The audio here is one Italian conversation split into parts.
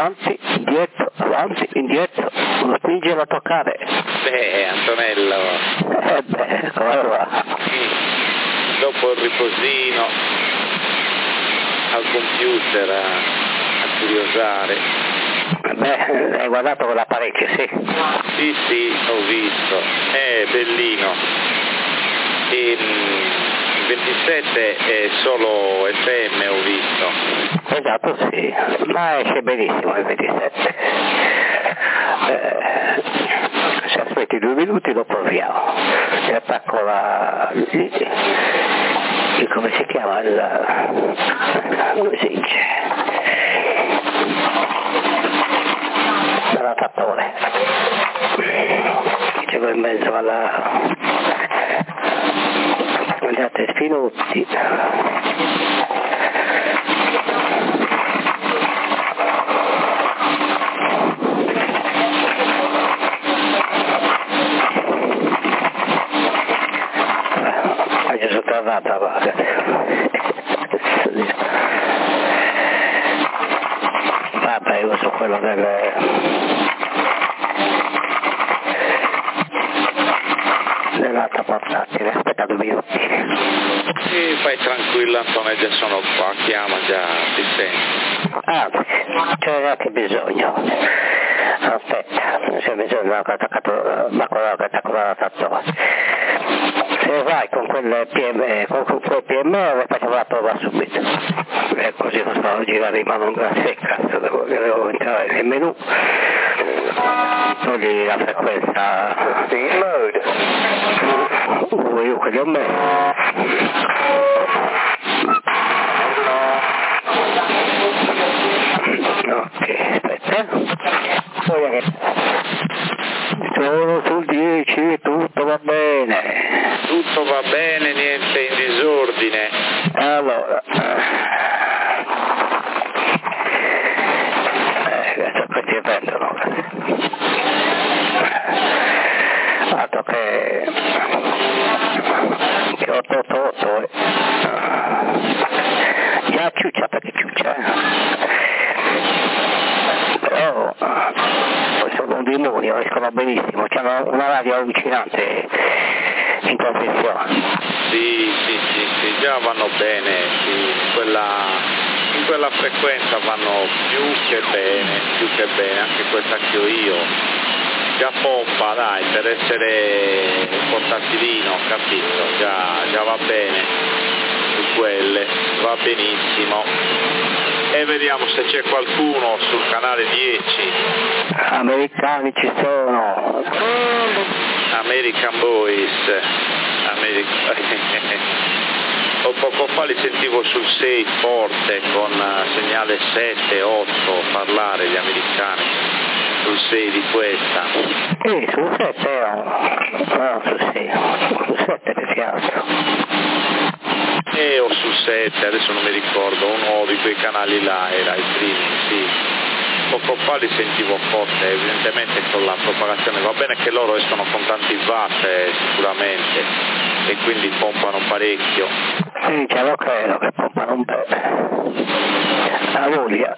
avanti, indietro, lo spingere a toccare. Antonello. Come va? Dopo il riposino al computer a curiosare. Hai guardato quell'apparecchio, sì? Sì, ho visto. È bellino. Il 27 è solo FM, ho visto. Esatto, sì, ma esce benissimo il 27. Se aspetti 2 minuti lo proviamo. E attacco come si chiama? Come si dice? L'adattatore. C'è in mezzo agli altri spinutti. È già tornata, vabbè, uso quello dell'altra portatile, aspetta 2 minuti. Sì, fai tranquillo Antonio, già sono qua, chiama, già ti senti. C'è anche bisogno. Aspetta, c'è bisogno che ho attaccato l'adattatore. Se vai con quel PMR facciamo la prova subito. E così non sto a girare in mano un gran secca, devo entrare nel menu. Togli la frequenza. In mode. Io quelli ho messo. Ok, aspetta. Poi sono sul 10, tutto va bene. Tutto va bene, niente in disordine. Allora. Adesso questi vendono. Altro che 888. Già ciuccia perché ciuccia. Però poi sono un demonio, escono benissimo, c'hanno una radio allucinante in trasmissione. Sì, già vanno bene, sì. In quella frequenza vanno più che bene, anche questa che ho io. Già pompa, dai, per essere un portatilino, capito? Già va bene su quelle, va benissimo. E vediamo se c'è qualcuno sul canale 10. Americani ci sono. American Boys. Poco fa li sentivo sul 6 forte con segnale 7, 8 parlare gli americani sul 6 di questa. Sul 7 no, sul 6, sul 7 più che altro. O sul 7, adesso non mi ricordo, uno di quei canali là era il primo, sì. Poco fa li sentivo forte, evidentemente con la propagazione, va bene che loro escono con tanti watt sicuramente e quindi pompano parecchio. Sì, ce lo credo che pompano un po'. La voglia.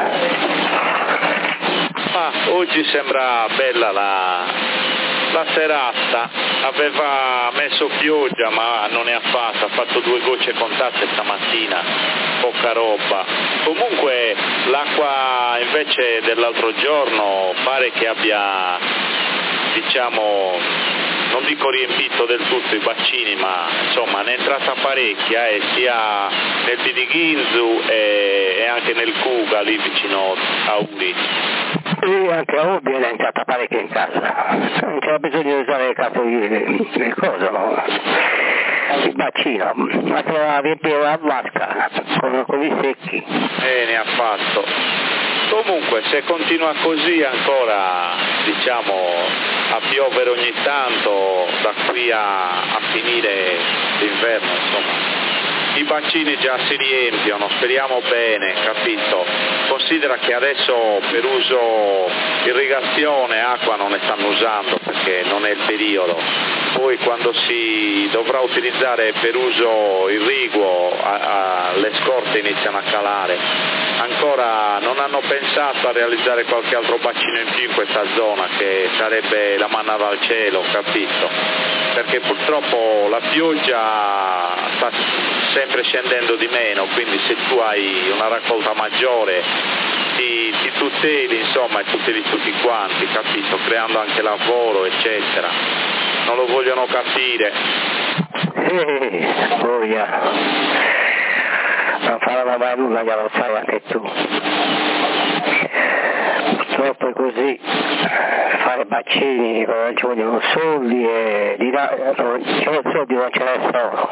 Oggi sembra bella la serata, aveva messo pioggia ma non ne ha fatto 2 gocce contate stamattina, poca roba. Comunque l'acqua invece dell'altro giorno pare che abbia, diciamo, non dico riempito del tutto i bacini, ma insomma ne è entrata parecchia sia nel Pidighinzu e anche nel Cuga lì vicino a Uri. Sì, anche a Ubi è entrata parecchio in casa. Non c'era bisogno di usare il caso del coso, no? Il bacino, ma doveva riempire la vasca con i secchi. Ne ha fatto. Comunque se continua così ancora, diciamo, a piovere ogni tanto da qui a finire l'inverno, insomma. I bacini già si riempiono, speriamo bene, capito? Considera che adesso per uso irrigazione acqua non ne stanno usando perché non è il periodo. Poi quando si dovrà utilizzare per uso irriguo le scorte iniziano a calare. ancora non hanno pensato a realizzare qualche altro bacino in più in questa zona, che sarebbe la manna dal cielo, capito? Perché purtroppo la pioggia sta sempre scendendo di meno, quindi se tu hai una raccolta maggiore ti tuteli, insomma, e tuteli tutti quanti, capito? Creando anche lavoro, eccetera. Non lo vogliono capire. Non faranno mai nulla, glielo sai anche tu. Purtroppo è così, fare bacini ci vogliono soldi e di là non c'è soldi, non ce ne sono.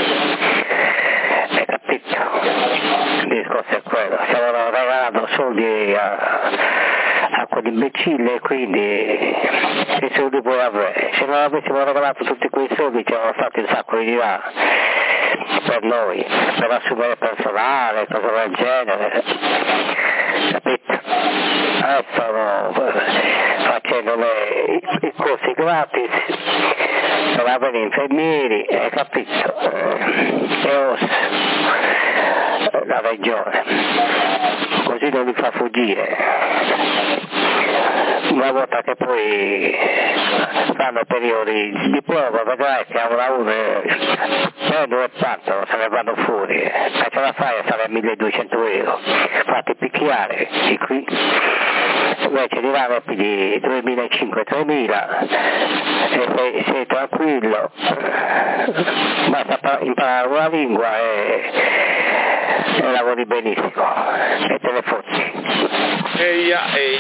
Hai capito? Il discorso è quello, stiamo regalando soldi a quell'imbecille, quindi che soldi puoi avere? Se non avessimo regalato tutti quei soldi ci avevano stati un sacco di là per noi, per assumere personale, cose del genere, capito? Adesso stanno facendo i corsi gratis per avere infermieri, hai capito? La regione, così non li fa fuggire. Una volta che poi fanno periodi di prova, vedrai che avrà uno e partono, se ne vanno fuori, e ce la fai a stare a 1200 euro, fatti picchiare di qui, invece di là ne pigli 2500-3000 e sei tranquillo, basta imparare una lingua e lavori benissimo e te ne fotti. Eia,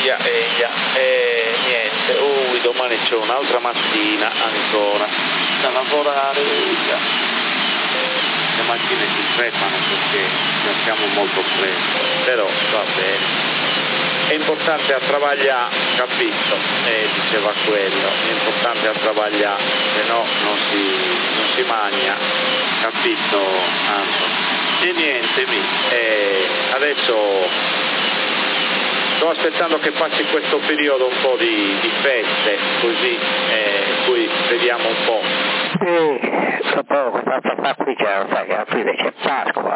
niente, domani c'è un'altra mattina ancora da lavorare, le macchine si crepano perché siamo molto presto, però va bene. È importante a travagliare, capito? Diceva quello, è importante a travagliare, se no non si magna, capito? E niente, adesso sto aspettando che passi questo periodo un po' di feste, così poi vediamo un po'. Sì, tra poco, qua qui c'è, sai che a aprile c'è Pasqua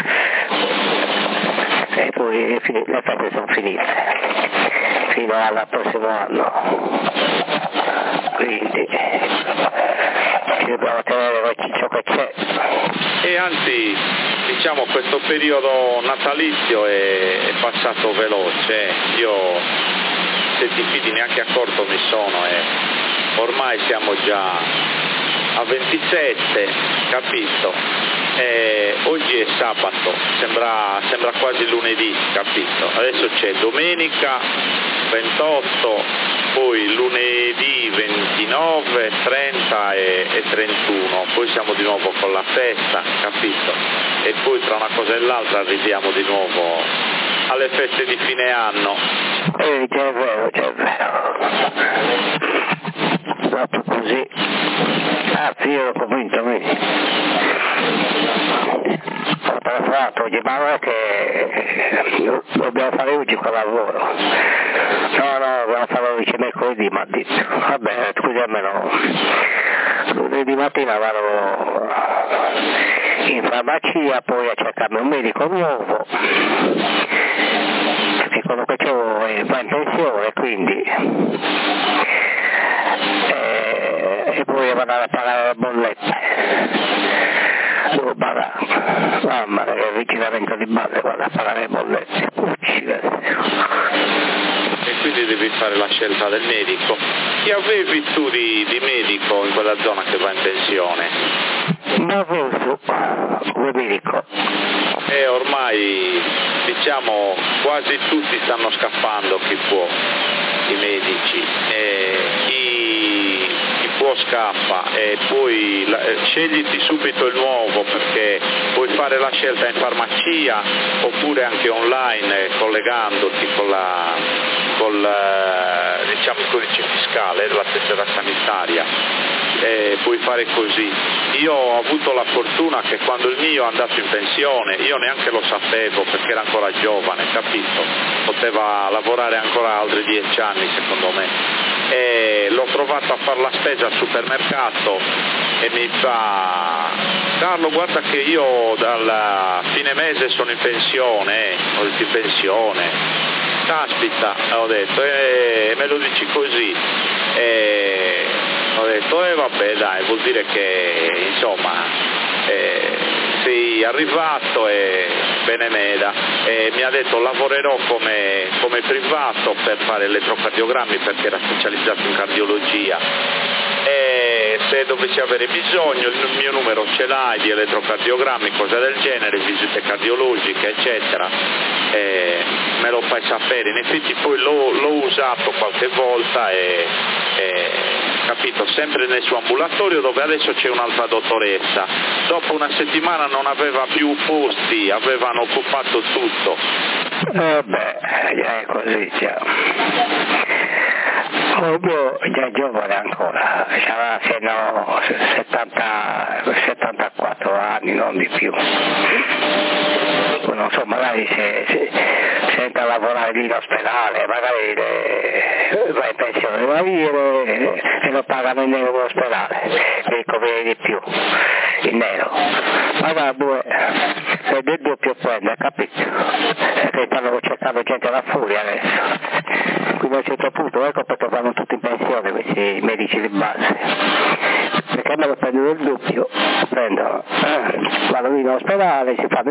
e poi le feste sono finite fino al prossimo anno, quindi ci dobbiamo tenere ciò che c'è. E anzi, diciamo, questo periodo natalizio è passato veloce, io se ti fidi neanche accorto mi sono e ormai siamo già a 27, capito? Oggi è sabato, sembra quasi lunedì, capito? Adesso c'è domenica 28, poi lunedì 29, 30 e 31, poi siamo di nuovo con la festa, capito? E poi tra una cosa e l'altra arriviamo di nuovo alle feste di fine anno. C'è vero. Proprio così. Io ero convinto, vedi. Ho telefonato oggi, ma non è che dobbiamo fare oggi quel lavoro. No, dobbiamo farlo mercoledì, mi ha detto. Va bene, scusi, almeno lunedì mattina vado in farmacia, poi a cercarmi un medico nuovo. Perché quello che c'ho va in pensione, quindi. E poi devo andare a pagare le bollette. Devo pagare, mamma mia, che avvicinamento di base, vado a pagare le bollette. E quindi devi fare la scelta del medico. Chi avevi tu di medico in quella zona che va in pensione? Ma adesso, come medico? Ormai, diciamo, quasi tutti stanno scappando, chi può, i medici. Chi può scappa, e poi scegliti subito il nuovo, perché puoi fare la scelta in farmacia oppure anche online, collegandoti col diciamo, il codice fiscale della tessera sanitaria. Puoi fare così. Io ho avuto la fortuna che quando il mio è andato in pensione io neanche lo sapevo, perché era ancora giovane, capito? Poteva lavorare ancora altri 10 anni secondo me, e l'ho trovato a fare la spesa al supermercato e mi fa Carlo, guarda che io dal fine mese sono in pensione, ho detto in pensione, caspita, ho detto, me lo dici così, ho detto, vabbè dai, vuol dire che insomma sei arrivato e bene meda, mi ha detto lavorerò come privato per fare elettrocardiogrammi perché era specializzato in cardiologia. E se dovessi avere bisogno il mio numero ce l'hai di elettrocardiogrammi, cose del genere, visite cardiologiche eccetera, me lo fai sapere. In effetti poi l'ho usato qualche volta capito, sempre nel suo ambulatorio dove adesso c'è un'altra dottoressa. Dopo una settimana non aveva più posti, avevano occupato tutto. È così, già. Io già giovane ancora, aveva fino 74 anni, non di più. Non so, magari se entra a lavorare lì in ospedale, magari va in pensione, va via e lo pagano in nero l'ospedale, che conviene di più, in nero. Ma va, è del doppio prende, capito? Perché stanno cercando gente alla furia adesso. Quindi a un certo punto ecco perché vanno tutti in pensione questi medici di base, perché me lo prendono il doppio, vanno lì in ospedale, si fanno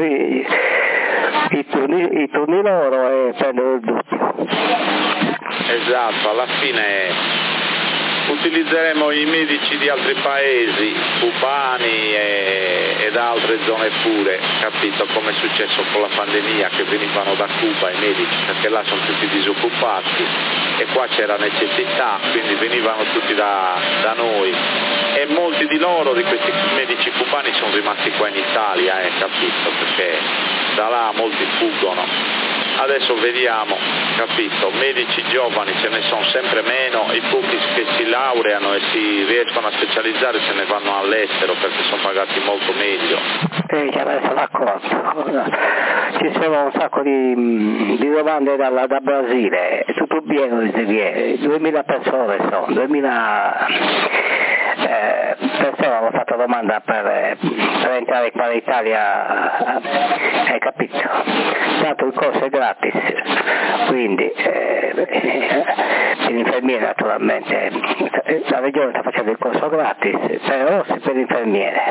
i turni loro e prendono il doppio. Esatto, alla fine utilizzeremo i medici di altri paesi, cubani ed altre zone pure, capito, come è successo con la pandemia, che venivano da Cuba i medici, perché là sono tutti disoccupati e qua c'era necessità, quindi venivano tutti da noi e molti di loro, di questi medici cubani, sono rimasti qua in Italia, capito, perché da là molti fuggono. Adesso vediamo, capito, medici giovani ce ne sono sempre meno, i pochi che si laureano e si riescono a specializzare se ne vanno all'estero perché sono pagati molto meglio. Ci adesso l'accordo. Ci sono un sacco di domande da Brasile, è tutto pieno di riviere, 2000 persone sono, 2000 persone hanno fatto domanda per entrare qua in Italia, hai capito? Tanto il corso è gratis, quindi per gli infermieri naturalmente, la regione sta facendo il corso gratis, però per l'infermiere.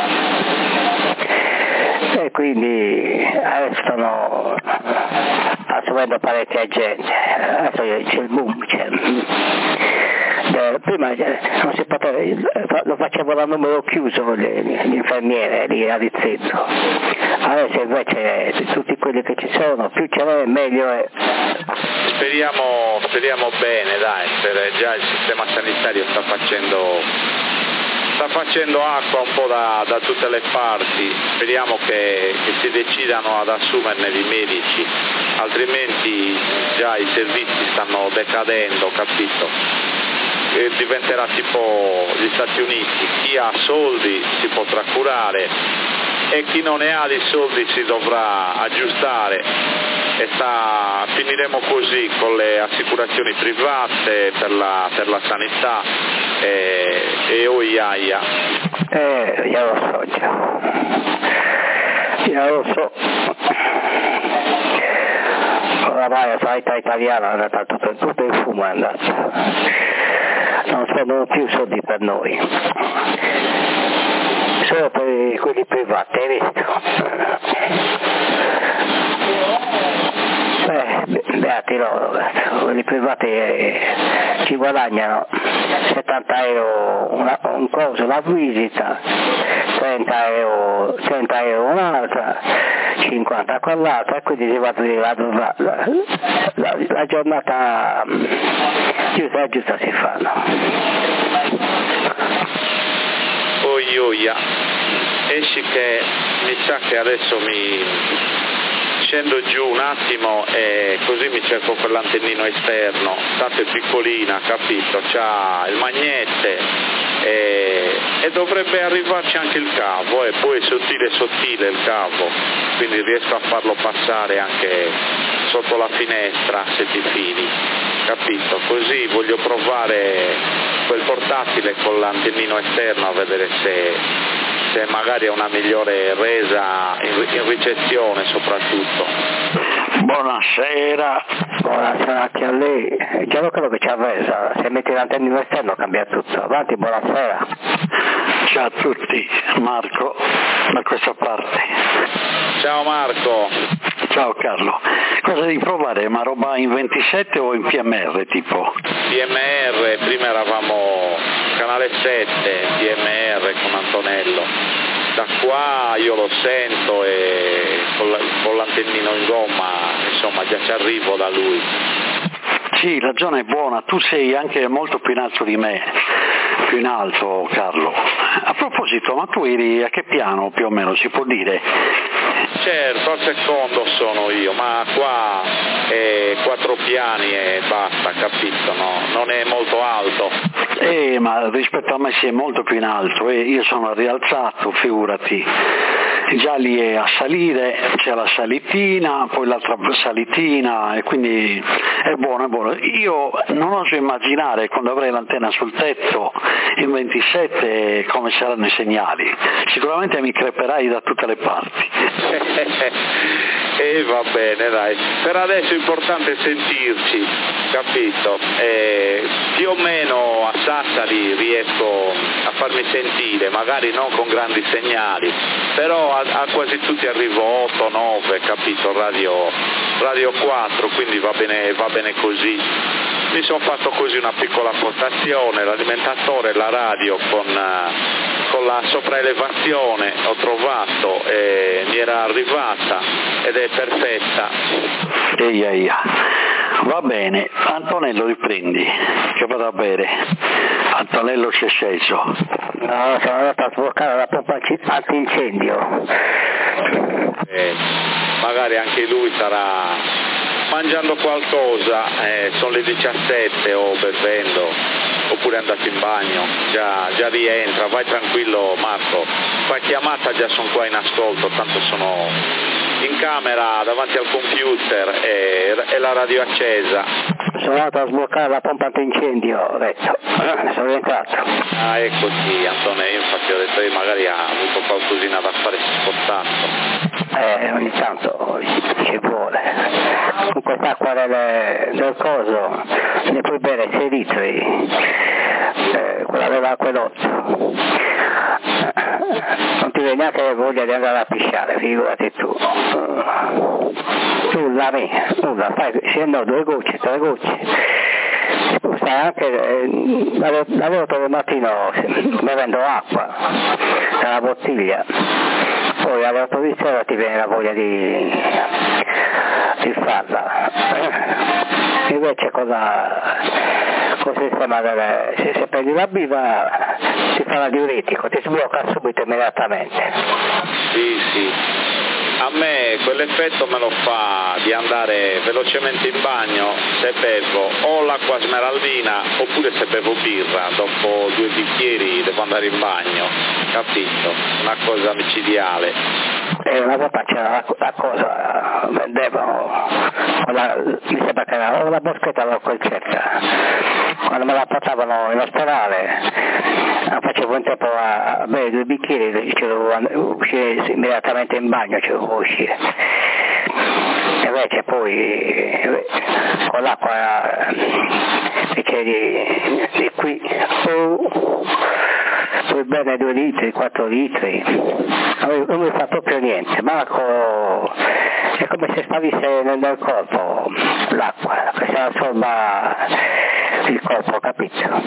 E quindi adesso stanno assumendo parecchia gente, adesso c'è il boom, prima non si poteva, lo facevano a numero chiuso l'infermiere lì a Rizzetto, adesso invece tutti quelli che ci sono, più ce n'è meglio è. Speriamo bene, dai, già il sistema sanitario sta facendo acqua un po' da tutte le parti, speriamo che si decidano ad assumerne di medici, altrimenti già i servizi stanno decadendo, capito? Diventerà tipo gli Stati Uniti, chi ha soldi si potrà curare e chi non ne ha di soldi si dovrà aggiustare e finiremo così con le assicurazioni private per la sanità e oiaia. Io lo so. Oramai la sanità italiana è andata tutto in fumo, è andata. Non spendono più soldi per noi, solo per quelli privati, hai visto? Beati loro, quelli privati ci guadagnano 70 euro un coso, la visita, 30 euro un'altra, 50 quell'altra, e quindi si va la giornata giusta si fanno. Oia, esci che mi sa che adesso scendo giù un attimo e così mi cerco quell'antennino esterno, tanto è piccolina, capito, c'ha il magnete e dovrebbe arrivarci anche il cavo, poi è sottile il cavo, quindi riesco a farlo passare anche sotto la finestra se ti fidi, capito, così voglio provare quel portatile con l'antennino esterno a vedere se magari è una migliore resa in ricezione soprattutto. Buonasera. Buonasera anche a lei. È già quello che ci ha resa, se metti l'antenna esterno cambia tutto. Avanti, buonasera. Ciao a tutti, Marco da questa parte. Ciao Marco. Ciao Carlo. Cosa devi provare? Ma roba in 27 o in PMR tipo? PMR, prima eravamo canale 7, PMR con Antonello. Da qua io lo sento e con l'antennino in gomma, insomma già ci arrivo da lui. Sì, la zona è buona, tu sei anche molto più in alto di me, più in alto Carlo. A proposito, ma tu eri a che piano più o meno, si può dire? Certo, al secondo sono io, ma qua è 4 piani e basta, capito, no? Non è molto alto. Ma rispetto a me si è molto più in alto e io sono rialzato, figurati. Già lì è a salire, c'è la salitina, poi l'altra salitina e quindi è buono, è buono. Io non oso immaginare quando avrei l'antenna sul tetto in 27 come saranno i segnali. Sicuramente mi creperai da tutte le parti. E va bene, dai. Per adesso è importante sentirci, capito? Più o meno a Sassari riesco a farmi sentire, magari non con grandi segnali, però a quasi tutti arrivo 8, 9, capito? Radio 4, quindi va bene così. Mi sono fatto così una piccola postazione, l'alimentatore e la radio con la sopraelevazione ho trovato, mi era arrivata ed è perfetta. Eia. Va bene, Antonello riprendi, che vado a bere. Antonello si è sceso. No, sono andato a sbloccare la pompa antincendio. Magari anche lui starà mangiando qualcosa, sono le 17 o bevendo, oppure è andato in bagno, già rientra, vai tranquillo Marco, fai chiamata, già sono qua in ascolto, tanto sono in camera davanti al computer e la radio accesa. Sono andato a sbloccare la pompa antincendio, ho detto, sono rientrato. Ah, eccoci Antonio, infatti ho detto magari ha avuto qualcosina da fare spostato. Ogni tanto ci vuole. Con quest'acqua del coso ne puoi bere 6 litri, quella dell'acquedotto. Non ti viene neanche voglia di andare a pisciare, figurati tu. Nulla, fai, se no 2 gocce, 3 gocce. Sai anche, l'avevo tutto il mattino bevendo acqua dalla bottiglia, poi alle 8 di sera ti viene la voglia di farla. Invece con il sistema se prendi la biva ti fa la diuretico, ti sblocca subito immediatamente. Sì. A me quell'effetto me lo fa di andare velocemente in bagno se bevo o l'acqua smeraldina oppure se bevo birra, dopo 2 bicchieri devo andare in bagno, capito? Una cosa micidiale. Una volta c'era la cosa, vendevano, mi sembra che era la boschetta della Colcerca, quando me la portavano in ospedale facevo un tempo a bere 2 bicchieri, ci dovevo uscire immediatamente in bagno, ci dovevo uscire. Invece poi con l'acqua invece di qui puoi bere 2 litri, 4 litri, non mi fa proprio niente. Marco, è come se spavisse nel corpo l'acqua, che se assorba il corpo, capito?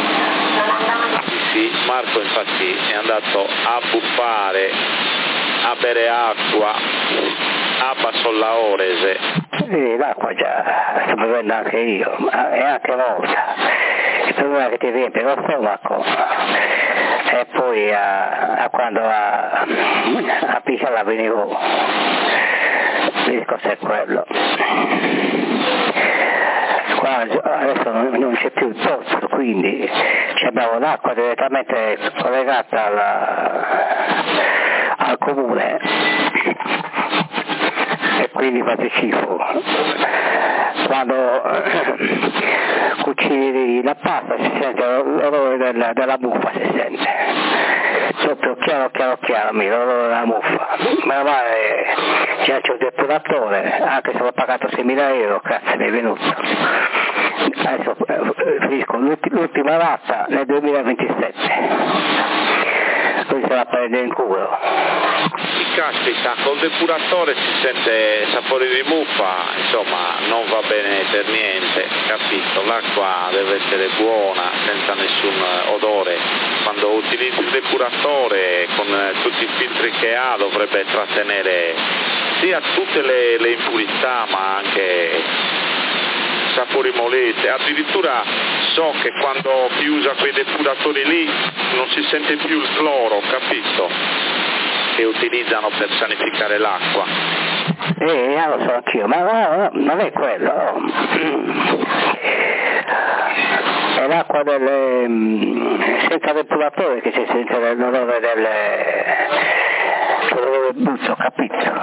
Sì, Marco infatti è andato a buffare, a bere acqua, a Bassolla Orese. Sì, l'acqua già sto bevendo anche io, e anche volta. Il problema è che ti riempie lo stomaco e poi quando a pisciare venivo, il discorso è quello. Qua adesso non c'è più il pozzo, quindi abbiamo l'acqua direttamente collegata al comune e quindi fate schifo. quando cucini la pasta si sente l'odore della muffa, si sente sotto chiaro, l'odore della muffa. Ma c'è un depuratore, anche se l'ho pagato 6.000 euro, cazzo mi è venuto. Adesso finisco l'ultima rata nel 2027. Poi se la prende in culo. Caspita, col depuratore si sente sapore di muffa, insomma non va bene per niente, capito? L'acqua deve essere buona, senza nessun odore. Quando utilizzi il depuratore con tutti i filtri che ha dovrebbe trattenere sia tutte le impurità ma anche sapori molese. Addirittura so che quando si usa quei depuratori lì non si sente più il cloro, capito? Che utilizzano per sanificare l'acqua. Lo so anch'io, ma non è quello. È l'acqua senza depuratore che si sente l'odore del buzzo, capito?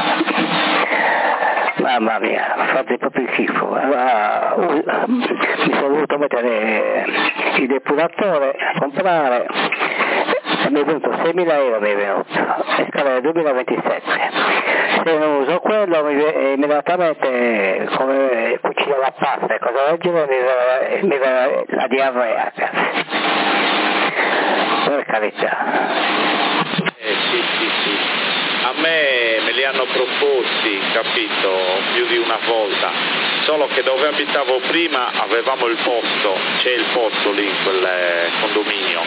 Mamma mia, fate proprio schifo. Allora, mi sono voluto mettere il depuratore, comprare, e mi è venuto 6.000 euro, mi è venuto, e scala del 2027. Se non uso quello, immediatamente come cucino la pasta e cosa del genere, mi verrà la diarrea, per carità. Sì. A me li hanno proposti, capito, più di una volta, solo che dove abitavo prima avevamo il pozzo, c'è il pozzo lì in quel condominio,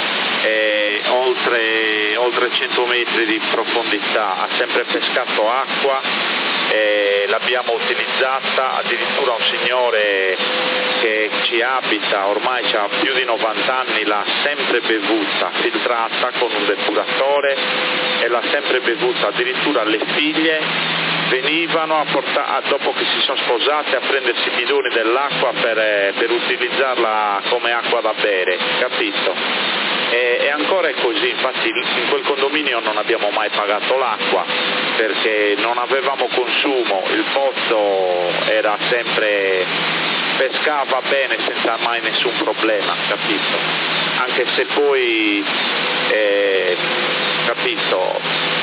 oltre 100 metri di profondità, ha sempre pescato acqua, l'abbiamo utilizzata, addirittura un signore che ci abita, ormai ha più di 90 anni, l'ha sempre bevuta, filtrata con un depuratore e l'ha sempre bevuta, addirittura le figlie venivano dopo che si sono sposate a prendersi i bidoni dell'acqua per utilizzarla come acqua da bere, capito? E ancora è così, infatti in quel condominio non abbiamo mai pagato l'acqua perché non avevamo consumo, il pozzo era sempre, pescava bene senza mai nessun problema, capito? Anche se poi, capito,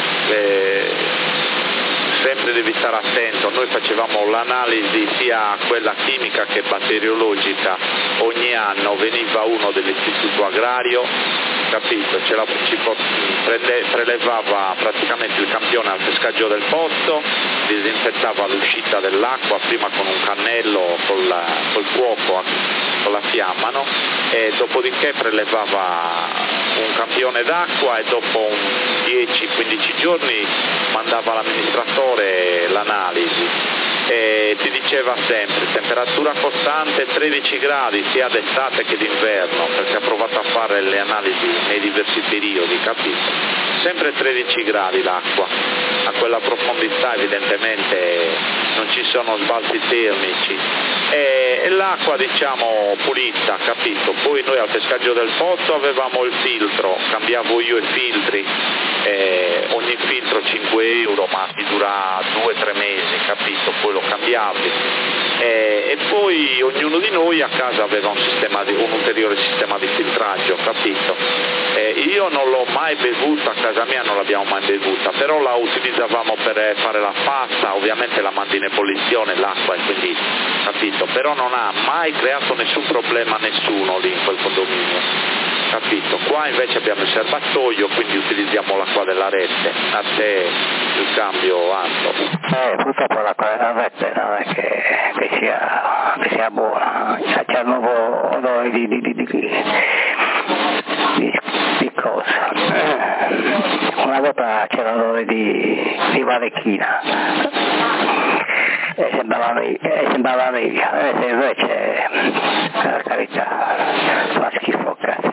sempre devi stare attento, noi facevamo l'analisi sia quella chimica che batteriologica, ogni anno veniva uno dell'istituto agrario, capito, prelevava praticamente il campione al pescaggio del pozzo, disinfettava l'uscita dell'acqua prima con un cannello col fuoco, con la fiamma, no? E dopodiché prelevava un campione d'acqua e dopo 10-15 giorni mandava all'amministratore l'analisi e ti diceva sempre temperatura costante 13 gradi sia d'estate che d'inverno, perché ha provato a fare le analisi nei diversi periodi, capito? Sempre 13 gradi l'acqua, a quella profondità evidentemente non ci sono sbalzi termici e l'acqua diciamo pulita, capito? Poi noi al pescaggio del pozzo avevamo il filtro, cambiavo io i filtri, ogni filtro 5 euro ma ti dura 2-3 mesi, capito? Poi lo cambiavi e poi ognuno di noi a casa aveva un ulteriore sistema di filtraggio, capito? Io non l'ho mai bevuta, a casa mia non l'abbiamo mai bevuta, però la utilizzavamo per fare la pasta, ovviamente la mandi in ebollizione l'acqua e quindi, capito? Però non ha mai creato nessun problema a nessuno lì in quel condominio, capito? Qua invece abbiamo il serbatoio, quindi utilizziamo l'acqua della rete, a te il cambio alto. Purtroppo l'acqua della rete non è che sia buona, c'è il nuovo odore di cosa. Una volta c'era l'odore di Varecchina e sembrava meglio, se invece per carità fa schifo, cazzo.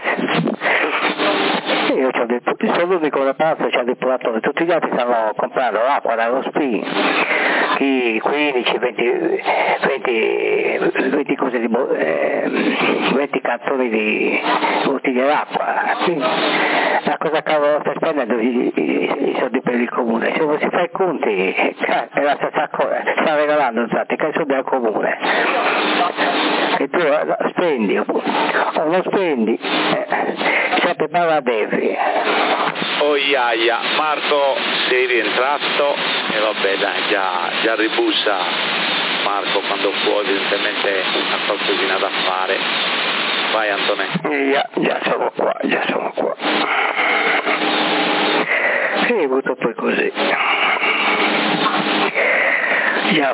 Io sono l'unico reparto, c'è il depuratore, tutti gli altri stanno comprando l'acqua dallo SPI, chi 15, 20 cose 20 cantoni di bottiglie d'acqua. Ma cosa cavolo stai spendendo i soldi per il comune? Se non si fa i conti è la stessa cosa, sta regalando infatti che soldi al comune. E tu spendi o non spendi, sempre parla devi. Oh iaia, Marco sei rientrato e vabbè dai, già ribussa Marco quando può, evidentemente ha qualcosina da fare. Vai Antonello. Già sono qua. E butto poi così. Già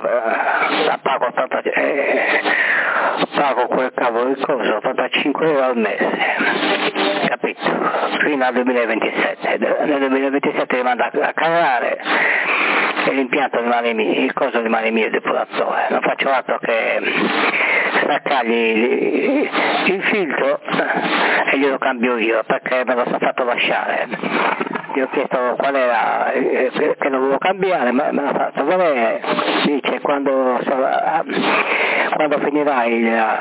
pago quel cavolo di cosa, 85 euro al mese, capito? Fino al 2027. Nel 2027 rimando a cagare e l'impianto rimane mio, il coso rimane mio, il depuratore. Non faccio altro che staccargli il filtro e glielo cambio io perché me lo sono fatto lasciare. Gli ho chiesto qual era che lo volevo cambiare, ma me l'ha fatto volere. Dice quando finirai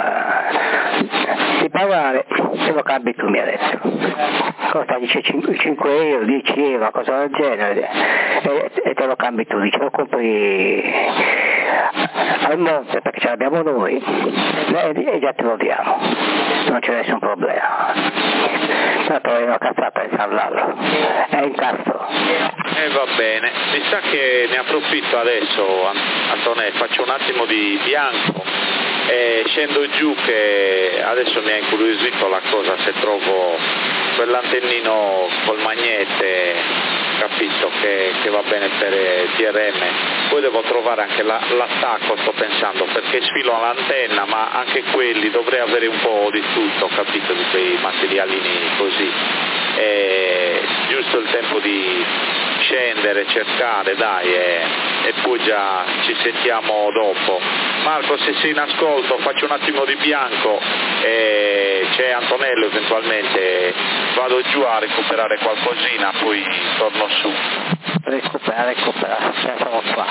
di pagare se lo cambi tu, mi ha detto. Costa dice 5 euro, 10 euro, cosa del genere, e te lo cambi tu, dice lo compri al monte perché ce l'abbiamo noi e già te lo diamo, non c'è nessun problema. Tanto è una cazzata installarlo, è in castro. Va bene, mi sa che ne approfitto adesso Antonello, faccio un attimo di bianco e scendo giù che adesso mi ha incuriosito la cosa se trovo quell'antennino col magnete, capito, che va bene per TRM. Poi devo trovare anche l'attacco, sto pensando, perché sfilo l'antenna, ma anche quelli dovrei avere un po' di tutto, capito, di quei materialini così. Giusto il tempo di scendere, cercare, dai, e poi già ci sentiamo dopo. Marco, se sei in ascolto, faccio un attimo di bianco e c'è Antonello, eventualmente vado giù a recuperare qualcosina, poi torno su. Recupera, già sono qua.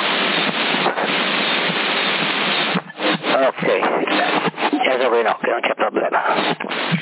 Ok, già sono in occhio, non c'è problema.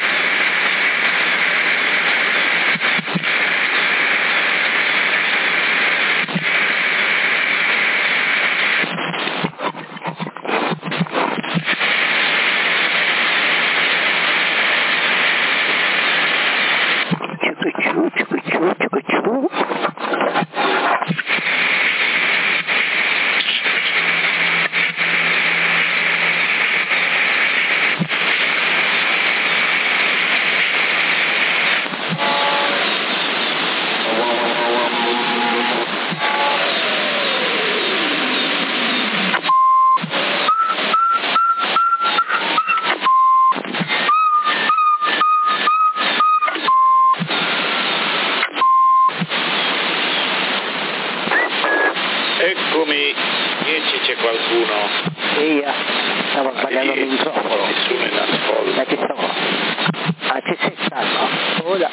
Eccomi, c'è qualcuno? Sì, stavo sbagliando il microfono. Nessuno in ascolto. Ma ci sono. Ah, ci sei stato. Ora.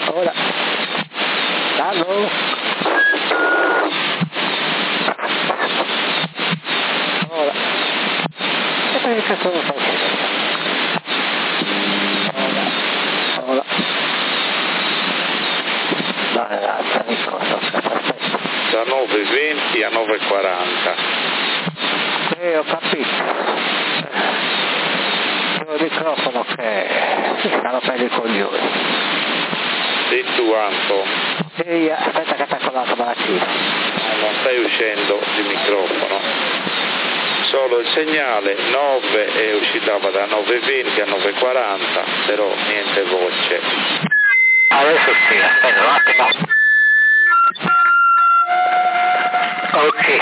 Salvo. Ora. E poi che cazzo lo fai? Ora. No, ragazza, mi cosa, aspetta. Da 9:20 a 9:40. Ho capito. C'è il microfono che si stanno per i coglioni. Sei tu, Anto? Sì, aspetta che attacco la mattina. Non stai uscendo di microfono. Solo il segnale 9 è uscitava da 9:20 a 9:40, però niente voce. Adesso sì, aspetta un attimo. Ok.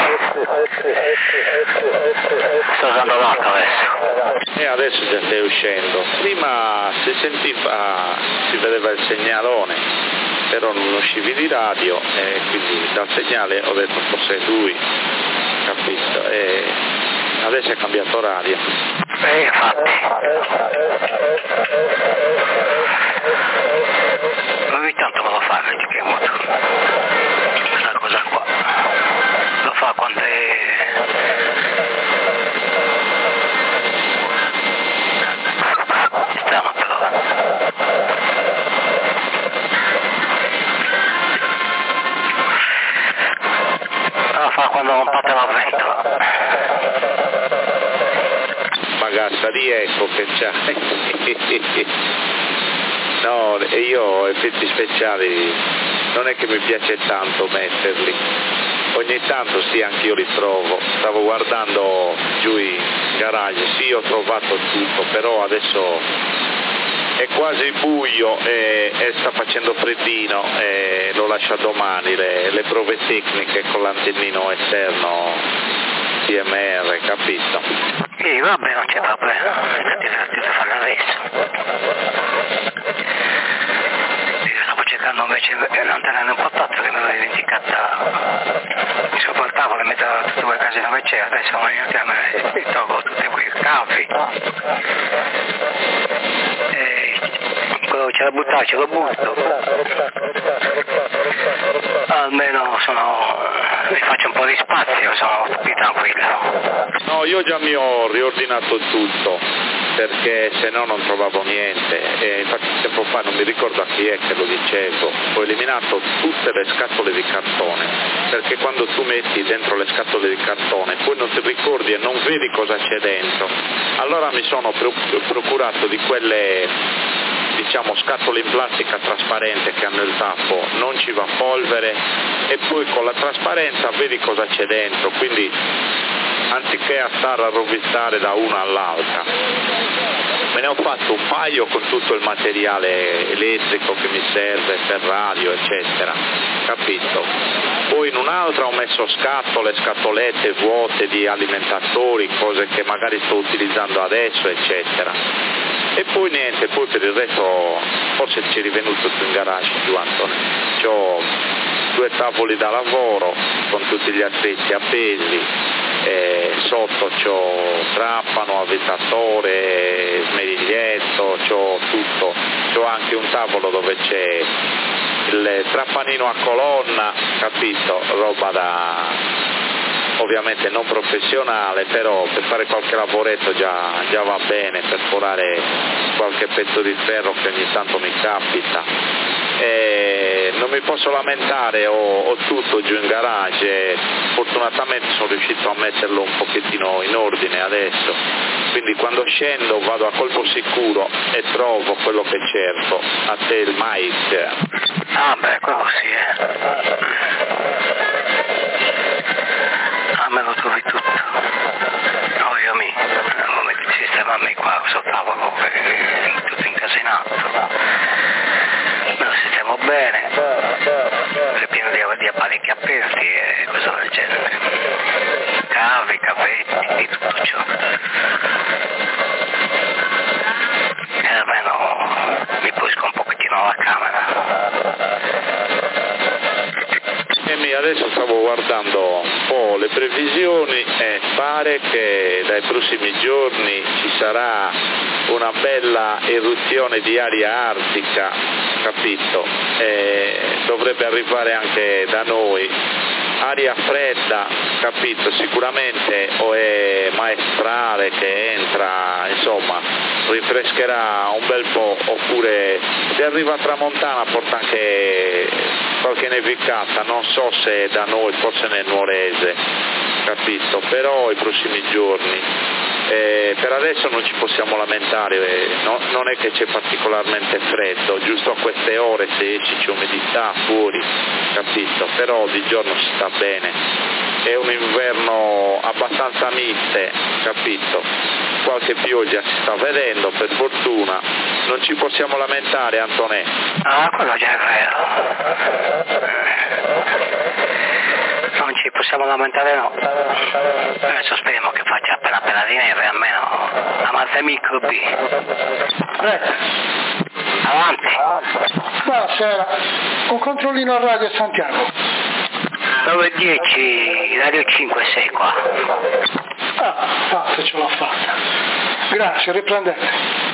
Sto usando l'acqua adesso. E adesso già stai uscendo. Prima si vedeva il segnalone, però non uscivi di radio e quindi dal segnale ho detto forse è lui, capito? E adesso è cambiato radio. Infatti. Ogni tanto me lo fa il remoto. Questa cosa qua. Lo fa quando è... Stiamo però. cassa, riecco che c'hai. No, e io effetti speciali non è che mi piace tanto metterli, ogni tanto sì, anch'io li trovo. Stavo guardando giù in garage, sì, ho trovato tutto, però adesso è quasi buio e sta facendo freddino e lo lascio domani le prove tecniche con l'antennino esterno CMR, capito? Sì, vabbè, non c'è problema, ti fanno adesso. Io stavo cercando invece un'antenna un po' tatto che mi avevo dimenticato sul tavolo, mettevo tutte quelle case dove c'è, adesso mi tolgo tutti quei cavi. Quello che c'è da buttare ce lo butto. Almeno mi faccio un po' di spazio, sono più tranquillo. No, io già mi ho riordinato tutto, perché se no non trovavo niente, e infatti tempo fa, non mi ricordo a chi è che lo dicevo, ho eliminato tutte le scatole di cartone, perché quando tu metti dentro le scatole di cartone poi non ti ricordi e non vedi cosa c'è dentro. Allora mi sono procurato di quelle, diciamo, scatole in plastica trasparente che hanno il tappo, non ci va polvere e poi con la trasparenza vedi cosa c'è dentro, quindi anziché stare a rovistare da una all'altra. Me ne ho fatto un paio con tutto il materiale elettrico che mi serve per radio, eccetera, capito? Poi in un'altra ho messo scatolette vuote di alimentatori, cose che magari sto utilizzando adesso, eccetera. E poi niente, poi per il resto forse ci è rivenuto tu in garage, giù Antonio. C'ho 2 tavoli da lavoro con tutti gli attrezzi appesi, sotto c'ho trapano, avvitatore, smeriglietto, c'ho tutto, c'ho anche un tavolo dove c'è il trappanino a colonna, capito, roba da ovviamente non professionale, però per fare qualche lavoretto già va bene, per forare qualche pezzo di ferro che ogni tanto mi capita. Non mi posso lamentare, ho tutto giù in garage, fortunatamente sono riuscito a metterlo un pochettino in ordine adesso, quindi quando scendo vado a colpo sicuro e trovo quello che cerco. A te il mic. Ah beh, quello sì, a me lo trovi tutto. No, io mi sistemami qua sul tavolo, tutto incasinato. Me lo sistemo bene, è pieno di apparecchi aperti e cose del genere. Cavi, cavetti, di tutto ciò. E almeno mi pulisco un pochettino la camera. Adesso stavo guardando un po' le previsioni e pare che dai prossimi giorni ci sarà una bella eruzione di aria artica, capito? E dovrebbe arrivare anche da noi. Aria fredda, capito? Sicuramente o è maestrale che entra, insomma, rinfrescherà un bel po', oppure se arriva tramontana porta anche qualche nevicata, non so se da noi, forse nel Nuorese, capito? Però i prossimi giorni. Per adesso non ci possiamo lamentare, non è che c'è particolarmente freddo, giusto a queste ore se esci c'è umidità fuori, capito? Però di giorno si sta bene, è un inverno abbastanza mite, capito? Qualche pioggia si sta vedendo, per fortuna, non ci possiamo lamentare, Antonè. Ah, quello già è vero. Non ci possiamo lamentare, no. Adesso speriamo che faccia appena di neve, almeno ammazza i microbi. Avanti. Buonasera, un controllino a radio Santiago. 9:10, Radio 5 sei qua. Se ce l'ho fatta. Grazie, riprendete.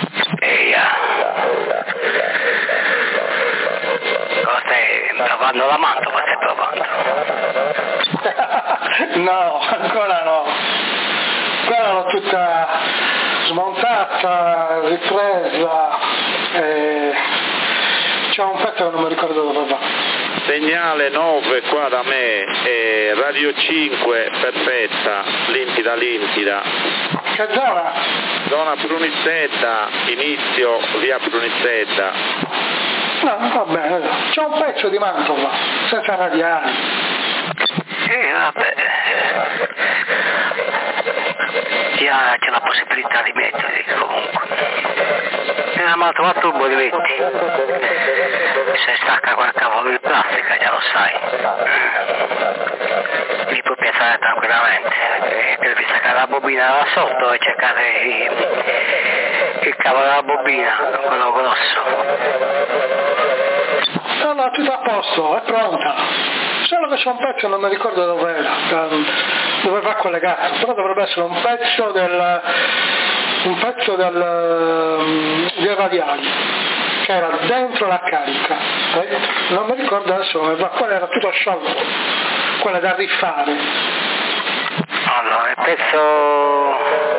Cosa stai provando la mantova? Stai provando? No, ancora no. Però l'ho tutta smontata, ripresa, c'è un pezzo che non mi ricordo dove va. Segnale 9 qua da me, Radio 5 perfetta, limpida. Ok, che zona? Zona Prunizzetta, inizio via Prunizzetta. No, va bene, c'è un pezzo di Mantova, senza radiali. Vabbè. Già c'è la possibilità di metterli comunque. Nella Mantova turbo li metti. Se stacca quel cavolo di plastica già lo sai. Li puoi piazzare tranquillamente. Devi staccare la bobina da sotto e cercare il cavolo della bobina, quello grosso. No, tutto a posto, è pronta. Solo che c'è un pezzo, non mi ricordo dove era, dove va collegato, però dovrebbe essere un pezzo dei radiali, che era dentro la carica. Non mi ricordo adesso dove va, quello era tutto sciolto, quello da rifare. Allora, il pezzo...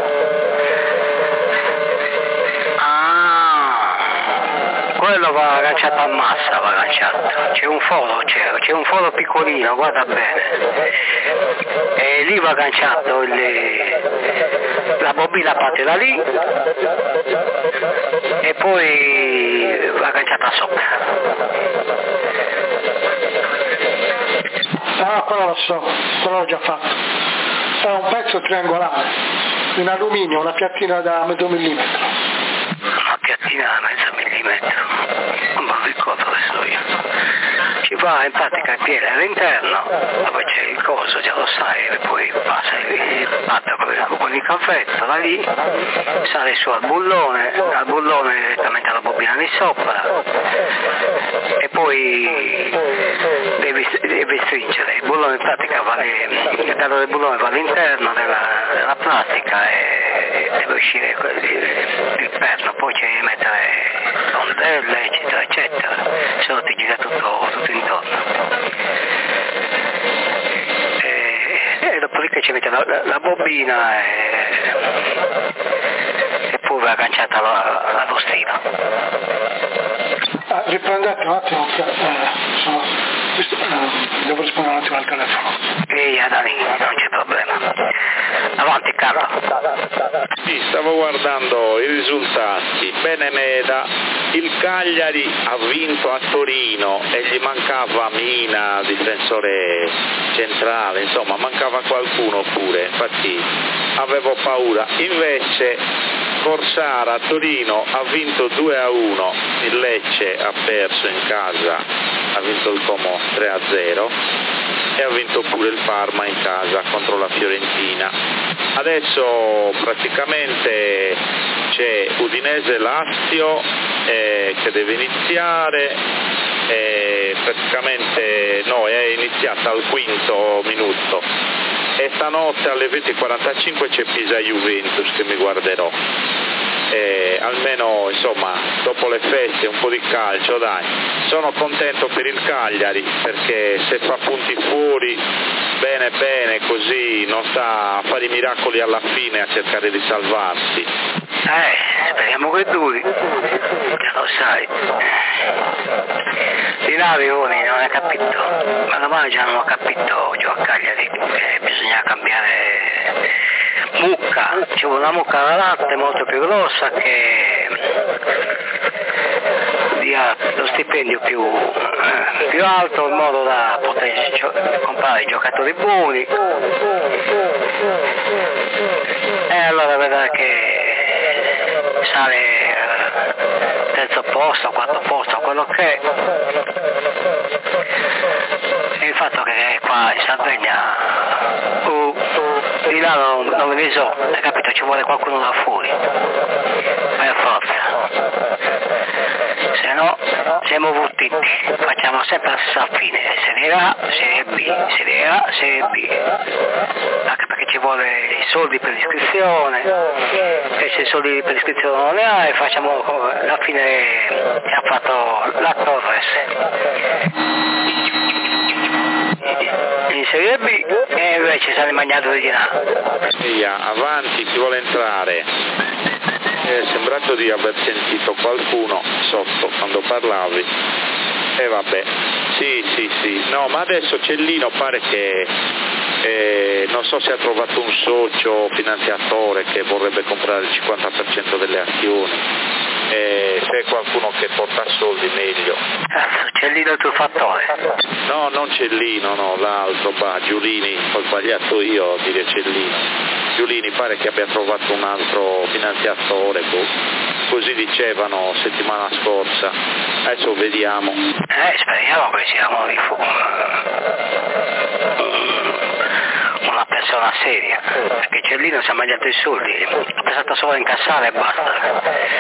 quello va agganciato a massa, va agganciato. C'è un foro piccolino, guarda bene. E lì va agganciato la bobina parte da lì e poi va agganciata sopra. Ah, quello lo so, quello l'ho già fatto. È un pezzo triangolare, in alluminio, una piattina da mezzo millimetro. Una piattina da mezzo millimetro? Non me lo ricordo adesso io. Ci va in pratica il piede all'interno, dove c'è il coso, già lo sai, e poi passa il patto con il caffetto, da lì sale su al bullone direttamente alla bobina di sopra e poi devi stringere. Il bullone in pratica il dato del bullone va all'interno della plastica e deve uscire il perno, poi ci devi mettere rondelle, eccetera, eccetera, se no ti gira tutto intorno. E dopodiché ci mette la bobina e poi va agganciata alla bustina. Riprendete un attimo, devo rispondere un attimo al telefono. Via Dani, non c'è problema. Avanti Carlo. Sì, stavo guardando i risultati. Bene Meda, il Cagliari ha vinto a Torino e gli mancava Mina, difensore centrale, insomma mancava qualcuno pure, infatti avevo paura. Invece Corsara a Torino ha vinto 2-1, il Lecce ha perso in casa, ha vinto il Como 3-0 e ha vinto pure il Parma in casa contro la Fiorentina. Adesso praticamente c'è Udinese-Lazio che deve iniziare, praticamente no, è iniziata al quinto minuto e stanotte alle 20:45 c'è Pisa-Juventus che mi guarderò. Almeno insomma dopo le feste un po' di calcio, dai. Sono contento per il Cagliari perché se fa punti fuori bene, così non sta a fare i miracoli alla fine a cercare di salvarsi. Speriamo che duri, lo sai. Di Navioni non hai capito, ma domani già non ho capito giù a Cagliari che bisogna cambiare mucca, ci vuole una mucca da latte molto più grossa che dia lo stipendio più alto in modo da poter comprare giocatori buoni e allora vedrà che sale terzo posto, quarto posto, quello che è. E il fatto che qua in Sardegna di là non me ne so, hai capito, ci vuole qualcuno da fuori per forza, se no siamo vuttiti, facciamo sempre la stessa fine, Serie A, Serie B, Serie A, Serie B, anche perché ci vuole i soldi per l'iscrizione e se i soldi per l'iscrizione non ne hai facciamo la fine che ha fatto la Torres in Serie B e invece sono mangiato di là. Via, avanti, chi vuole entrare? È sembrato di aver sentito qualcuno sotto quando parlavi. E vabbè, sì, no, ma adesso Cellino pare che non so se ha trovato un socio finanziatore che vorrebbe comprare il 50% delle azioni, se è qualcuno che porta soldi meglio. Cellino il tuo fattore? No, non Cellino, no, l'altro, Giulini, ho sbagliato io a dire Cellino. Giulini pare che abbia trovato un altro finanziatore, così dicevano settimana scorsa, adesso vediamo. Speriamo che sia una persona seria, perché Cellino si è mangiato i soldi, ha pensato solo a incassare e basta.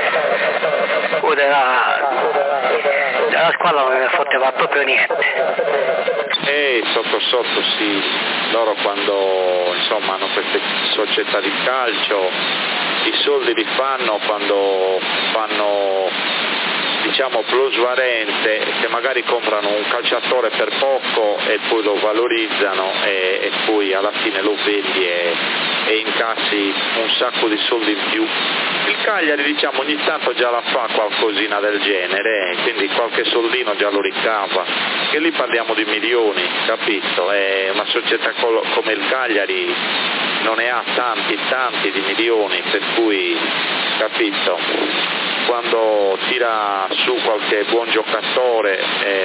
Della squadra non ne fotteva proprio niente. Sotto sì, loro quando insomma hanno queste società di calcio i soldi li fanno quando fanno diciamo plusvalenze, che magari comprano un calciatore per poco e poi lo valorizzano e poi alla fine lo vendi e incassi un sacco di soldi in più. Il Cagliari diciamo ogni tanto già la fa qualcosina del genere, quindi qualche soldino già lo ricava, che lì parliamo di milioni, capito? È una società come il Cagliari non ne ha tanti di milioni, per cui capito, quando tira su qualche buon giocatore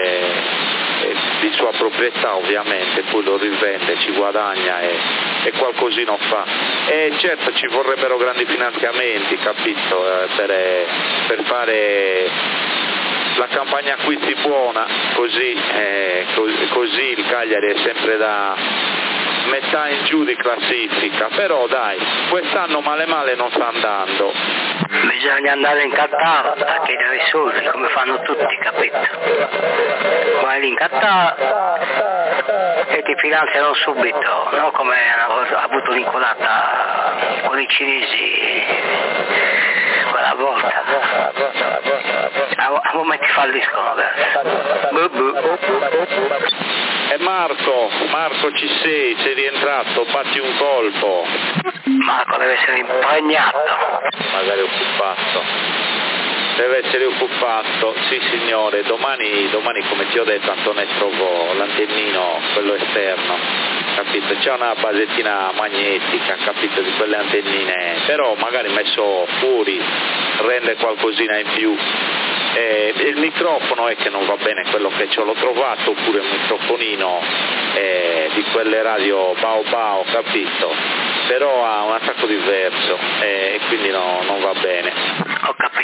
di sua proprietà ovviamente poi lo rivende, ci guadagna e qualcosina fa. E certo ci vorrebbero grandi finanziamenti, capito, per fare la campagna acquisti buona, così il Cagliari è sempre da metà in giù di classifica, però dai, quest'anno male non sta andando. Bisogna andare in Qatar a chiedere i soldi, come fanno tutti, capito? Vai lì in Qatar e ti finanziano subito, no? Come hanno avuto l'incolata con i cinesi quella volta. A momenti falliscono adesso. E Marco ci sei rientrato, batti un colpo. Marco deve essere impregnato. Magari occupato. Deve essere occupato, sì signore, domani come ti ho detto Antonio trovo l'antennino, quello esterno, capito? C'è una basettina magnetica, capito, di quelle antennine, però magari messo fuori rende qualcosina in più. Il microfono è che non va bene quello che l'ho trovato, oppure un microfonino di quelle radio Bao, capito? Però ha un attacco diverso e quindi non va bene. Ho capito.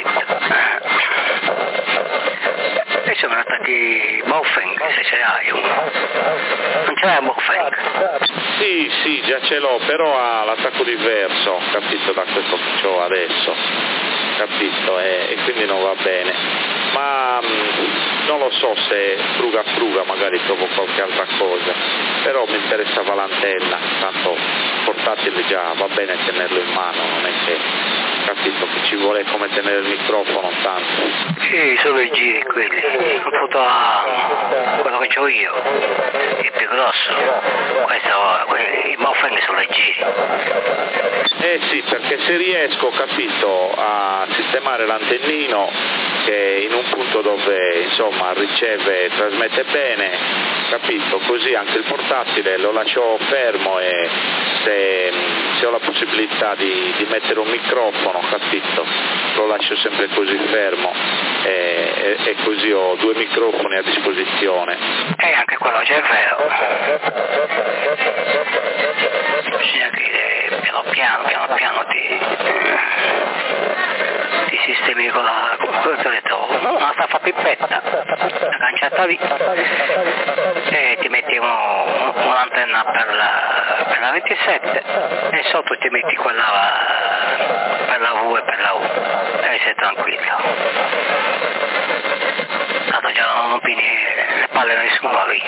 E sono attacchi Baofeng, se ce l'hai uno. Non ce l'hai un Baofeng? Sì, già ce l'ho, però ha l'attacco diverso, capito, da questo che ho adesso, capito, e quindi non va bene. Ma non lo so se fruga magari trovo qualche altra cosa, però mi interessava l'antenna, tanto portatile già va bene tenerlo in mano, non è che, capito, che ci vuole come tenere il microfono tanto. Sì, solo i giri quelli, un foto a quello che ho io, il più grosso, i Baofeng sono i giri. Sì, perché se riesco, capito, a sistemare l'antennino che in un punto dove insomma riceve e trasmette bene, capito, così anche il portatile lo lascio fermo e se ho la possibilità di mettere un microfono, capito, lo lascio sempre così fermo e così ho due microfoni a disposizione. Anche quello c'è, vero. Bisogna che piano ti sistemi con una staffa pippetta, la canciata lì e ti metti un'antenna per la 27 e sotto ti metti quella per la V e per la U e sei tranquillo. Tanto già non pini le palle da nessuno lì.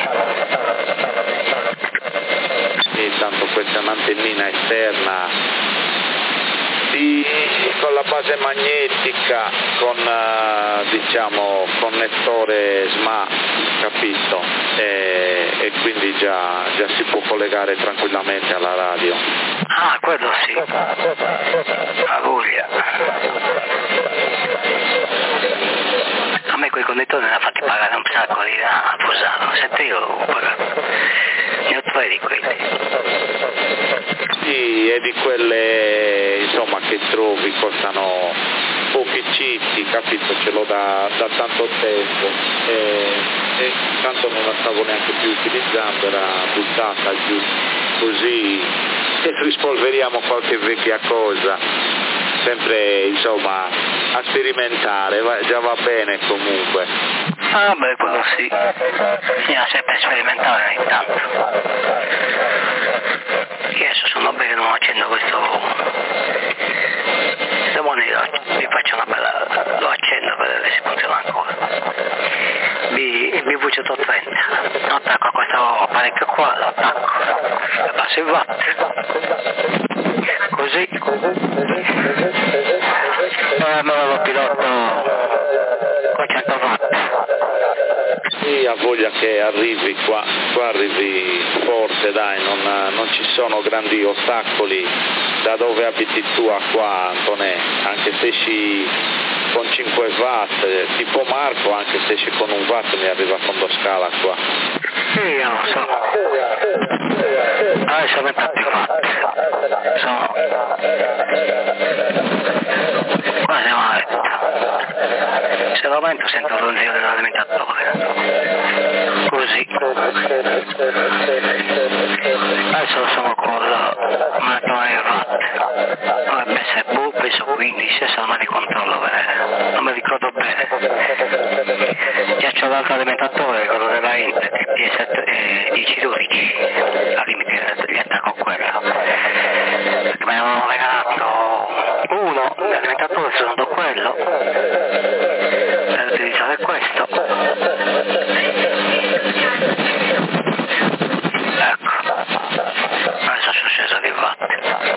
Sì, tanto questa è un'antennina esterna con la base magnetica, con diciamo connettore SMA, capito? E quindi già si può collegare tranquillamente alla radio. Ah, quello sì. A voglia. A me quei conduttore ne ha fatti pagare un sacco lì a Fusano, 7 euro ho pagato, ne ho 3 di quelli. Sì, e di quelle insomma che trovi costano pochi citti, capito, ce l'ho da tanto tempo e tanto non la stavo neanche più utilizzando, era buttata giù, così rispolveriamo qualche vecchia cosa, sempre insomma a sperimentare, già va bene comunque. Ah beh, quello sì, bisogna sempre sperimentare ogni tanto. Io adesso sono bene che non accendo questo domani, vi faccio una bella, lo accendo per vedere se funziona ancora. BV130, lo attacco a questo apparecchio qua, lo attacco, passo il watt, così, me lo pilota con 100 watt. Sì, ha voglia che arrivi qua arrivi forte, dai, non ci sono grandi ostacoli da dove abiti tu a qua, Antonè, anche se esci con 5 watt, tipo Marco, anche se esci con 1 watt mi arriva con 2 scala qua. Sì, io lo so. Adesso ne tanti watt. Sono quasi una retta. Se lo aumento sento l'onzio dell'alimentatore. Così. Adesso sono con la maratona di watt. Dovrebbe essere penso 15, adesso non mi ricontrollo bene. Non mi ricordo bene. Già c'ho l'altro alimentatore, quello della Inter, il PS7 1012, al limite gli attacco quello. Perché mi avevano regalato uno, l'alimentatore, il secondo quello, per utilizzare questo. Ecco, adesso sono sceso di watt.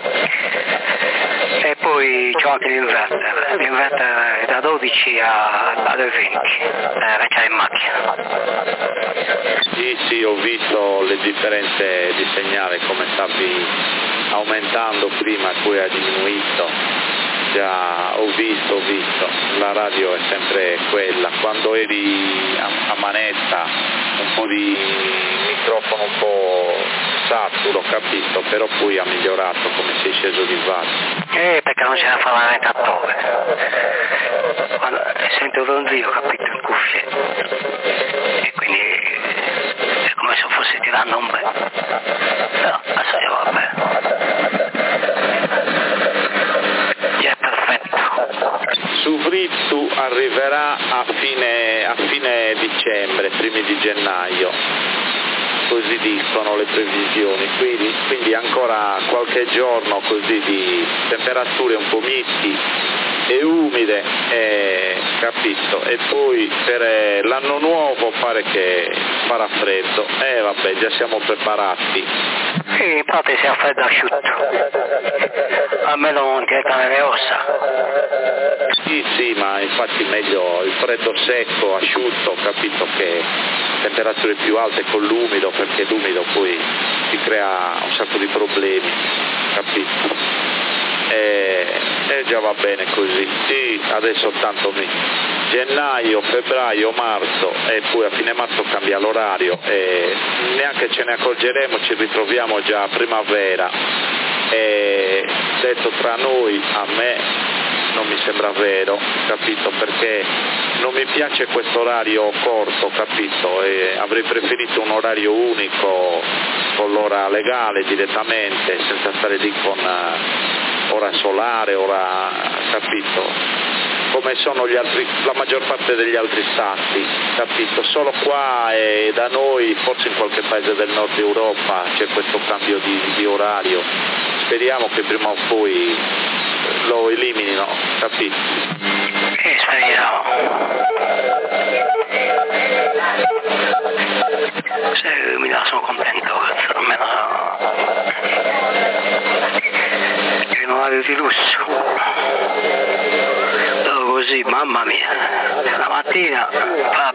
E poi c'ho anche l'inverter da 12 a 220 per cacciare in macchina. Sì, ho visto le differenze di segnale, come stavi aumentando prima e poi ha diminuito. Già, ho visto, la radio è sempre quella, quando eri a manetta un po' di microfono un po' saturo, capito, però poi ha migliorato come sei sceso di watt. Perché non ce la fa l'alimentatore. Quando sento l'onzio, capito, in cuffie. E quindi è come se fossi tirando un bel. Però adesso già va bene. Già è perfetto. Su Fritzu arriverà a fine dicembre, primi di gennaio, così dicono le previsioni, quindi ancora qualche giorno così di temperature un po' miti e umide, capito, e poi per l'anno nuovo pare che farà freddo, vabbè, già siamo preparati. Sì, infatti si freddo asciutto, almeno non diretta nelle ossa. Sì, ma infatti meglio il freddo secco, asciutto, capito, che temperature più alte con l'umido, perché l'umido poi ti crea un sacco di problemi, capito? E già va bene così. Sì, adesso tanto gennaio, febbraio, marzo e poi a fine marzo cambia l'orario e neanche ce ne accorgeremo, ci ritroviamo già a primavera. E detto tra noi, a me non mi sembra vero, capito, perché non mi piace questo orario corto, capito, e avrei preferito un orario unico con l'ora legale direttamente, senza stare lì con ora solare, ora, capito, come sono la maggior parte degli altri stati, capito, solo qua e da noi, forse in qualche paese del nord Europa c'è questo cambio di orario, speriamo che prima o poi lo eliminino, capito? Speriamo. Se mi dà sono contento, almeno è un orario di lusso. Così, mamma mia, la mattina fa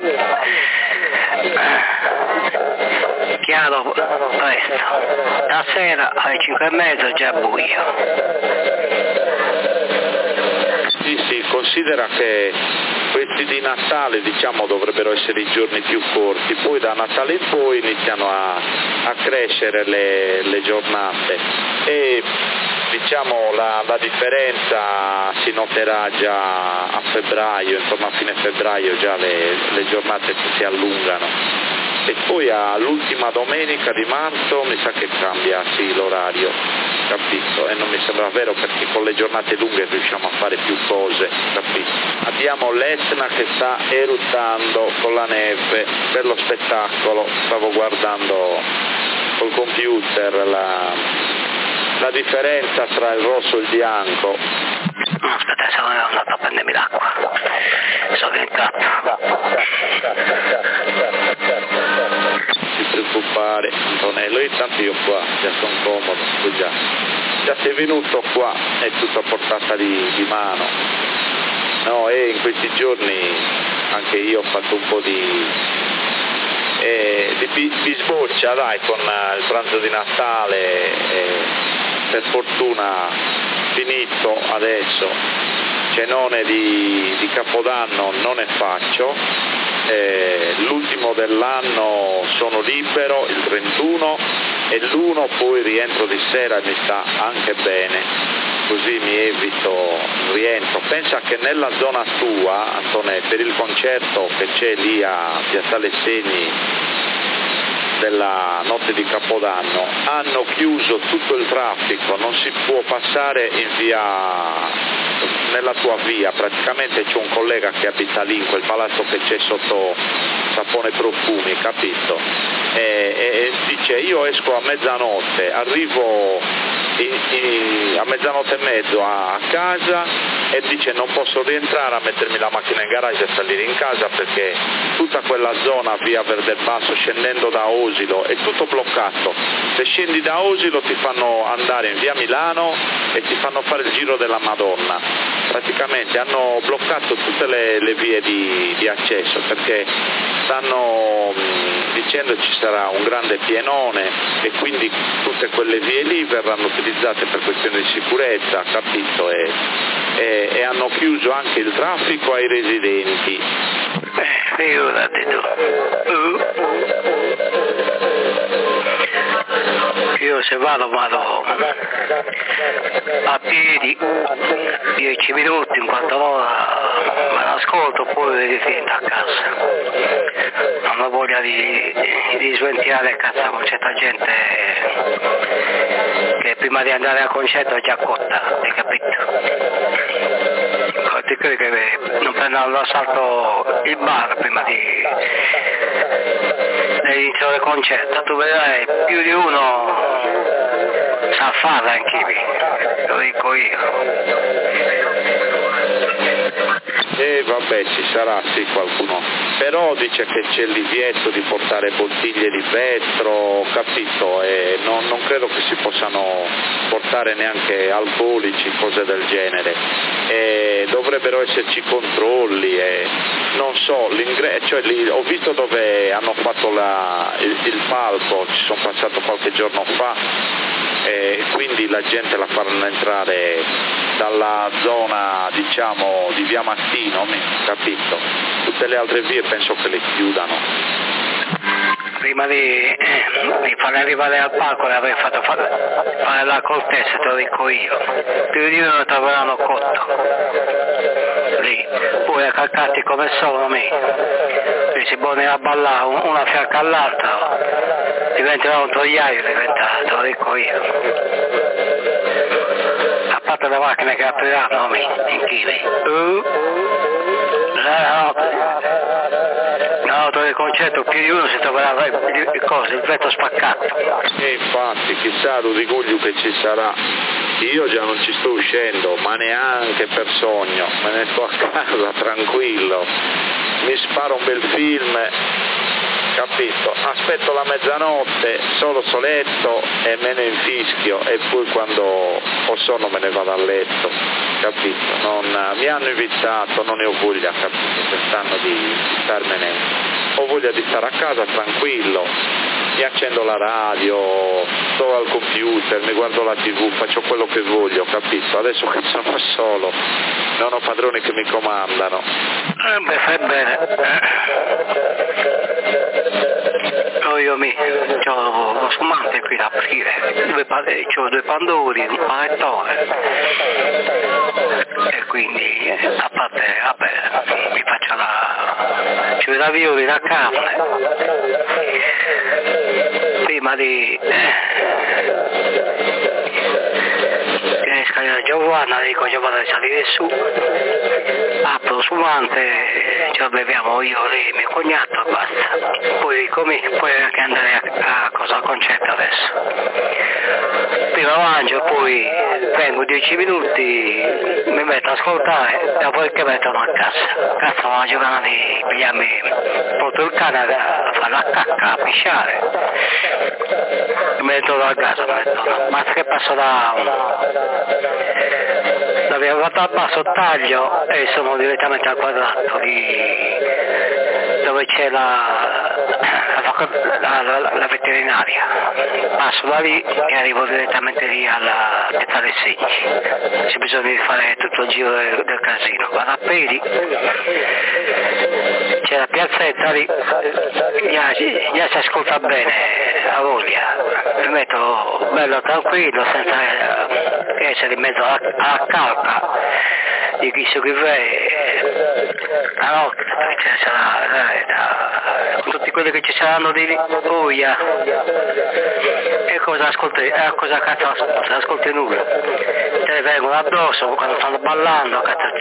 chiaro presto, la sera alle 5:30 già buio. Sì, considera che questi di Natale diciamo dovrebbero essere i giorni più corti, poi da Natale in poi iniziano a crescere le giornate e diciamo la differenza si noterà già a febbraio, intorno a fine febbraio già le giornate si allungano. E poi all'ultima domenica di marzo mi sa che cambia l'orario, capito? E non mi sembra vero perché con le giornate lunghe riusciamo a fare più cose, capito? Abbiamo l'Etna che sta eruttando con la neve per lo spettacolo, stavo guardando col computer la differenza tra il rosso e il bianco. Aspetta, sono andato a prendermi l'acqua, sono entrato. Non ti preoccupare Antonello, intanto io qua già sono comodo, tu già sei venuto qua, è tutto a portata di mano, no? E in questi giorni anche io ho fatto un po' di bisboccia dai con il pranzo di Natale, per fortuna finito adesso, cenone di Capodanno non ne faccio, l'ultimo dell'anno sono libero, il 31 e l'1 poi rientro di sera e mi sta anche bene, così mi evito il rientro. Pensa che nella zona tua, Antonè, per il concerto che c'è lì a Piazzale Segni della notte di Capodanno, hanno chiuso tutto il traffico, non si può passare nella tua via, praticamente c'è un collega che abita lì in quel palazzo che c'è sotto Sapone Profumi, capito? E dice io esco a mezzanotte, arrivo a mezzanotte e mezzo a casa e dice non posso rientrare a mettermi la macchina in garage e salire in casa perché tutta quella zona via Verde Basso scendendo da Osilo è tutto bloccato. Se scendi da Osilo ti fanno andare in via Milano e ti fanno fare il giro della Madonna. Praticamente hanno bloccato tutte le vie di accesso perché stanno dicendo ci sarà un grande pienone e quindi tutte quelle vie lì verranno utilizzate per questioni di sicurezza, capito? E hanno chiuso anche il traffico ai residenti. Figurati tu. Io se vado a piedi 10 minuti, in quanto ora me l'ascolto, poi rifiuto a casa. Non ho voglia di sventilare il cazzo con certa gente che prima di andare al concerto è già cotta, hai capito? Ti credi che non prendono l'assalto il bar prima dell'inizio del concerto? Tu vedrai più di uno sa farla anche qui, lo dico io. Vabbè, ci sarà sì qualcuno, però dice che c'è il divieto di portare bottiglie di vetro, capito? E non credo che si possano portare neanche alcolici, cose del genere. E dovrebbero esserci controlli e non so, l'ingresso, ho visto dove hanno fatto il palco, ci sono passato qualche giorno fa e quindi la gente la faranno entrare dalla zona diciamo di via Mattino, capito? Tutte le altre vie penso che le chiudano. Prima di farle arrivare al palco le avrei fatto fare la cortese, te lo dico io. Più di uno lo troveranno cotto lì, poi a calcarti come sono me, e si pone a ballare una fianco all'altra, diventerà un togliaio, te lo dico io. A parte le macchine che apriranno in chili. L'auto del concerto più di uno si troverà il vetro spaccato. E infatti chissà l'urigoglio che ci sarà. Io già non ci sto uscendo, ma neanche per sogno, me ne sto a casa tranquillo, mi sparo un bel film, capito? Aspetto la mezzanotte, solo soletto e me ne infischio e poi quando ho sonno me ne vado a letto, capito? Mi hanno invitato, non ne ho voglia, capito? Quest'anno di starmene, ho voglia di stare a casa tranquillo, mi accendo la radio, sto al computer, mi guardo la TV, faccio quello che voglio, capito? Adesso che sono solo, non ho padroni che mi comandano. Beh, fai bene. Io ho lo spumante qui da aprire, ho 2 pandori, un panettone e quindi a parte, vabbè, mi faccio ci ravioli da carne prima di esca Giovanna, dico Giovanna di salire su, apro lo spumante, ce lo beviamo io, lei, mio cognato e basta. Poi dico puoi anche andare a cosa concetto adesso. Prima mangio, poi vengo 10 minuti, mi metto a ascoltare, dopodiché mettono a casa. Cazzo, la giornata di pigliarmi, porto il cane a fare la cacca, a pisciare. Mi ritorno a casa, ma che passo l'abbiamo fatto al passo taglio e sono direttamente al quadrato dove c'è la veterinaria. Passo da lì e arrivo direttamente lì alla piazza dei Segni. C'è bisogno di fare tutto il giro del casino. Vado a piedi, c'è la piazzetta lì, già si ascolta bene, a voglia. Mi metto bello tranquillo senza essere in mezzo alla calca di chi su chi la notte tutti quelli che ci saranno di lì, buia, e cosa cazzo ascolti nulla, te ne vengono addosso quando stanno ballando, cazzo